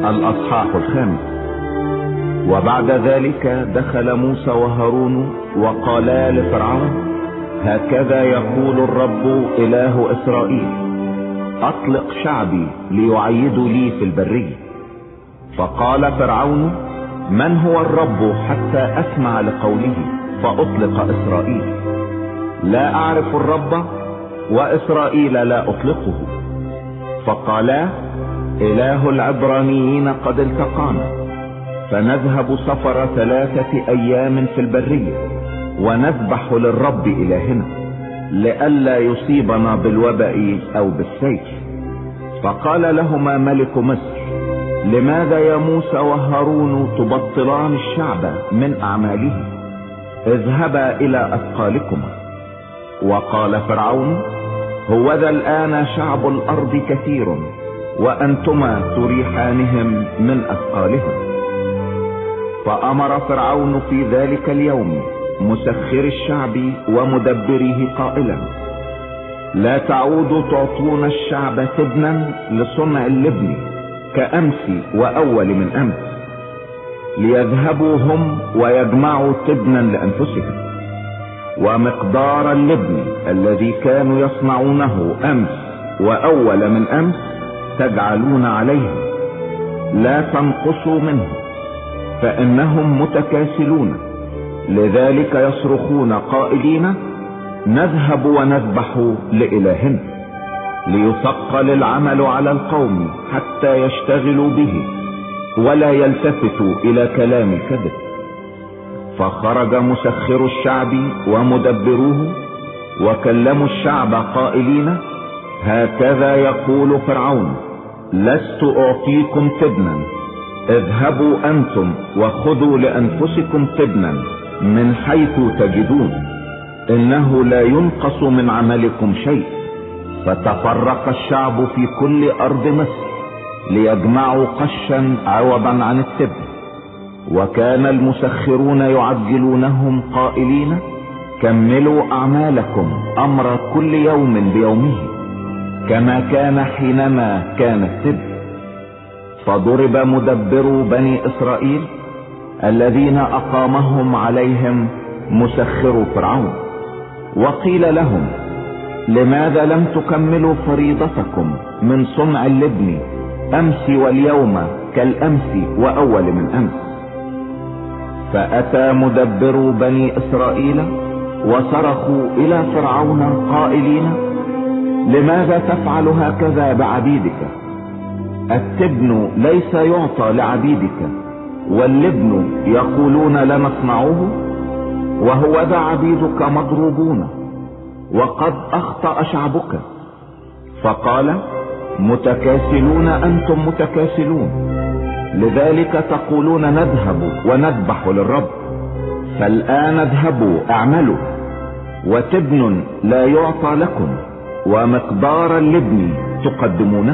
الأصحاح 5. وبعد ذلك دخل موسى وهارون وقالا لفرعون: هكذا يقول الرب إله إسرائيل: أطلق شعبي ليعيدوا لي في البرية. فقال فرعون: من هو الرب حتى أسمع لقوله فأطلق إسرائيل؟ لا أعرف الرب وإسرائيل لا أطلقه. فقالا: إله العبرانيين قد التقانا، فنذهب سفر 3 أيام في البرية ونذبح للرب إلهنا لئلا يصيبنا بالوباء أو بالسيف. فقال لهما ملك مصر: لماذا يا موسى وهارون تبطلان الشعب من أعماله؟ اذهبا إلى أثقالكما. وقال فرعون: هوذا الآن شعب الأرض كثير وأنتما تريحانهم من أثقالهم. فأمر فرعون في ذلك اليوم مسخر الشعب ومدبره قائلا: لا تعودوا تعطون الشعب تبنا لصنع اللبن كأمس وأول من أمس، ليذهبوا هم ويجمعوا تبنا لأنفسهم، ومقدار اللبن الذي كانوا يصنعونه أمس وأول من أمس تجعلون عليهم، لا تنقصوا منه، فإنهم متكاسلون. لذلك يصرخون قائلين: نذهب ونذبح لإلهنا، ليثقل العمل على القوم حتى يشتغلوا به ولا يلتفتوا إلى كلام الكذب. فخرج مسخر الشعب ومدبروه وكلموا الشعب قائلين: هكذا يقول فرعون: لست أعطيكم تبنا، اذهبوا أنتم وخذوا لأنفسكم تبنا من حيث تجدون، إنه لا ينقص من عملكم شيء. فتفرق الشعب في كل أرض مصر ليجمعوا قشا عوضا عن التبن. وكان المسخرون يعجلونهم قائلين: كملوا أعمالكم أمر كل يوم بيومه، كما كان حينما كان التبن. فضرب مدبر بني إسرائيل الذين أقامهم عليهم مسخر فرعون. وقيل لهم: لماذا لم تكملوا فريضتكم من صنع اللبن أمس واليوم كالأمس وأول من أمس؟ فأتى مدبر بني إسرائيل وصرخوا إلى فرعون قائلين: لماذا تفعل هكذا بعبيدك؟ التبن ليس يعطى لعبيدك، واللبن يقولون لا نصنعه، وهوذا عبيدك مضروبون وقد أخطأ شعبك. فقال: متكاسلون أنتم متكاسلون، لذلك تقولون نذهب ونذبح للرب. فالآن اذهبوا اعملوا، وتبن لا يعطى لكم ومقدار اللبن تقدمونه.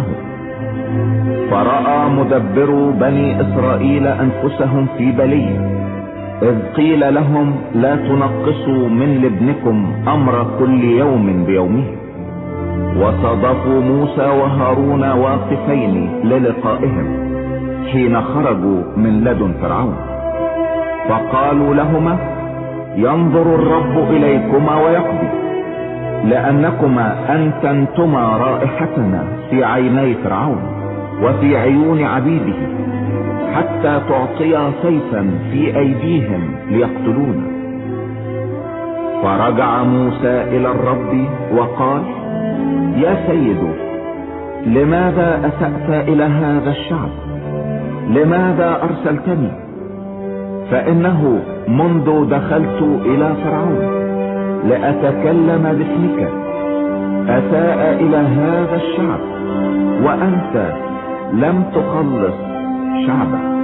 فرأى مدبر بني إسرائيل أنفسهم في بلية، إذ قيل لهم: لا تنقصوا من لبنكم أمر كل يوم بيومه. وصادفوا موسى وهارون واقفين للقائهم حين خرجوا من لدن فرعون. فقالوا لهما: ينظر الرب إليكما ويقضي، لأنكما أنتنتما رائحتنا في عيني فرعون وفي عيون عبيده، حتى تعطيا سيفا في أيديهم ليقتلونا. فرجع موسى إلى الرب وقال: يا سيد، لماذا أسأت إلى هذا الشعب؟ لماذا أرسلتني؟ فإنه منذ دخلت إلى فرعون لأتكلم باسمك أساء إلى هذا الشعب، وأنت لم تخلص شعبك.